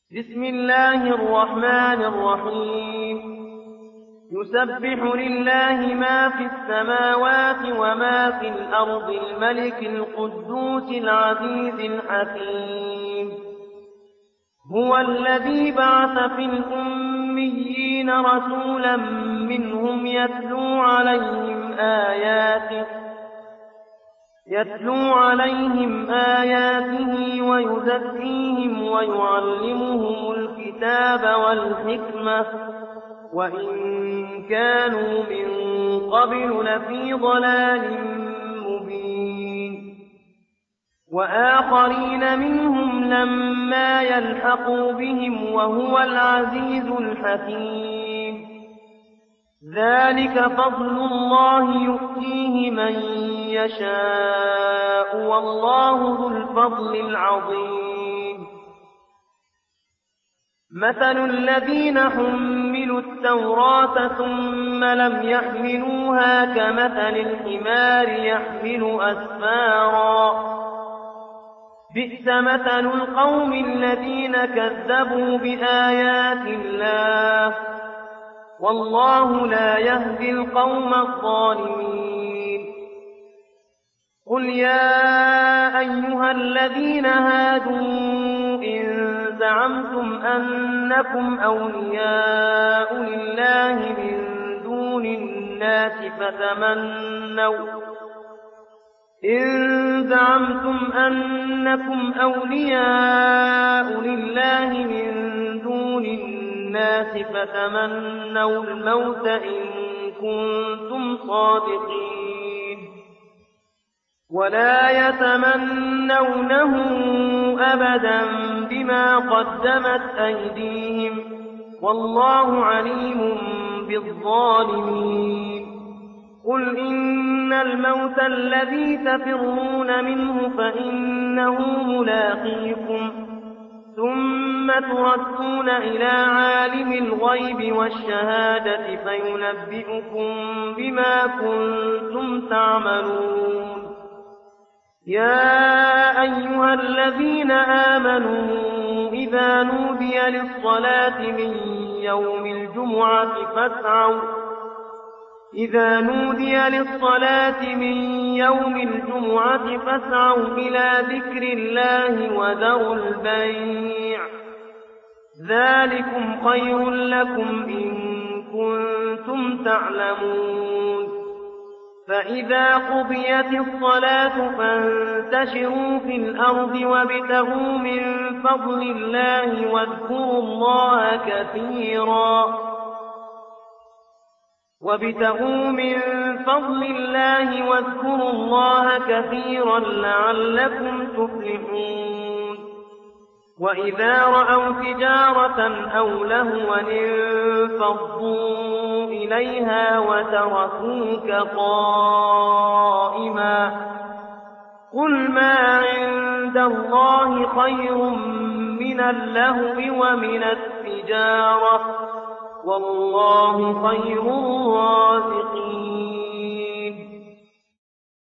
بسم الله الرحمن الرحيم يسبح لله ما في السماوات وما في الأرض الملك القدوس العزيز الحكيم هو الذي بعث في الأميين رسولا منهم يتلو عليهم آياته ويزكيهم ويعلمهم الكتاب والحكمة وإن كانوا من قبل لفي ضلال مبين وآخرين منهم لما يلحقوا بهم وهو العزيز الحكيم ذلك فضل الله يؤتيه من يشاء والله ذو الفضل العظيم مثل الذين حملوا التوراة ثم لم يحملوها كمثل الحمار يحمل أسفارا بئس مثل القوم الذين كذبوا بآيات الله والله لا يهدي القوم الظالمين قل يا أيها الذين هادوا إن زعمتم أنكم أولياء لله من دون الناس فتمنوا الموت إن كنتم صادقين ولا يتمنونه أبدا بما قدمت أيديهم والله عليم بالظالمين قل إن الموت الذي تفرون منه فإنه ملاقيكم ثم تردون إلى عالم الغيب والشهادة فينبئكم بما كنتم تعملون يا أيها الذين آمنوا إذا نودي للصلاة من يوم الجمعة فاسعوا إلى ذكر الله وذروا البيع ذلكم خير لكم إن كنتم تعلمون فإذا قضيت الصلاة فانتشروا في الأرض وابتغوا من فضل الله واذكروا الله كثيرا لعلكم تفلحون وإذا رأوا تجارة أو لهوا انفضوا إليها وتركوك قائما قل ما عند الله خير من اللهو ومن التجارة والله خير الرازقين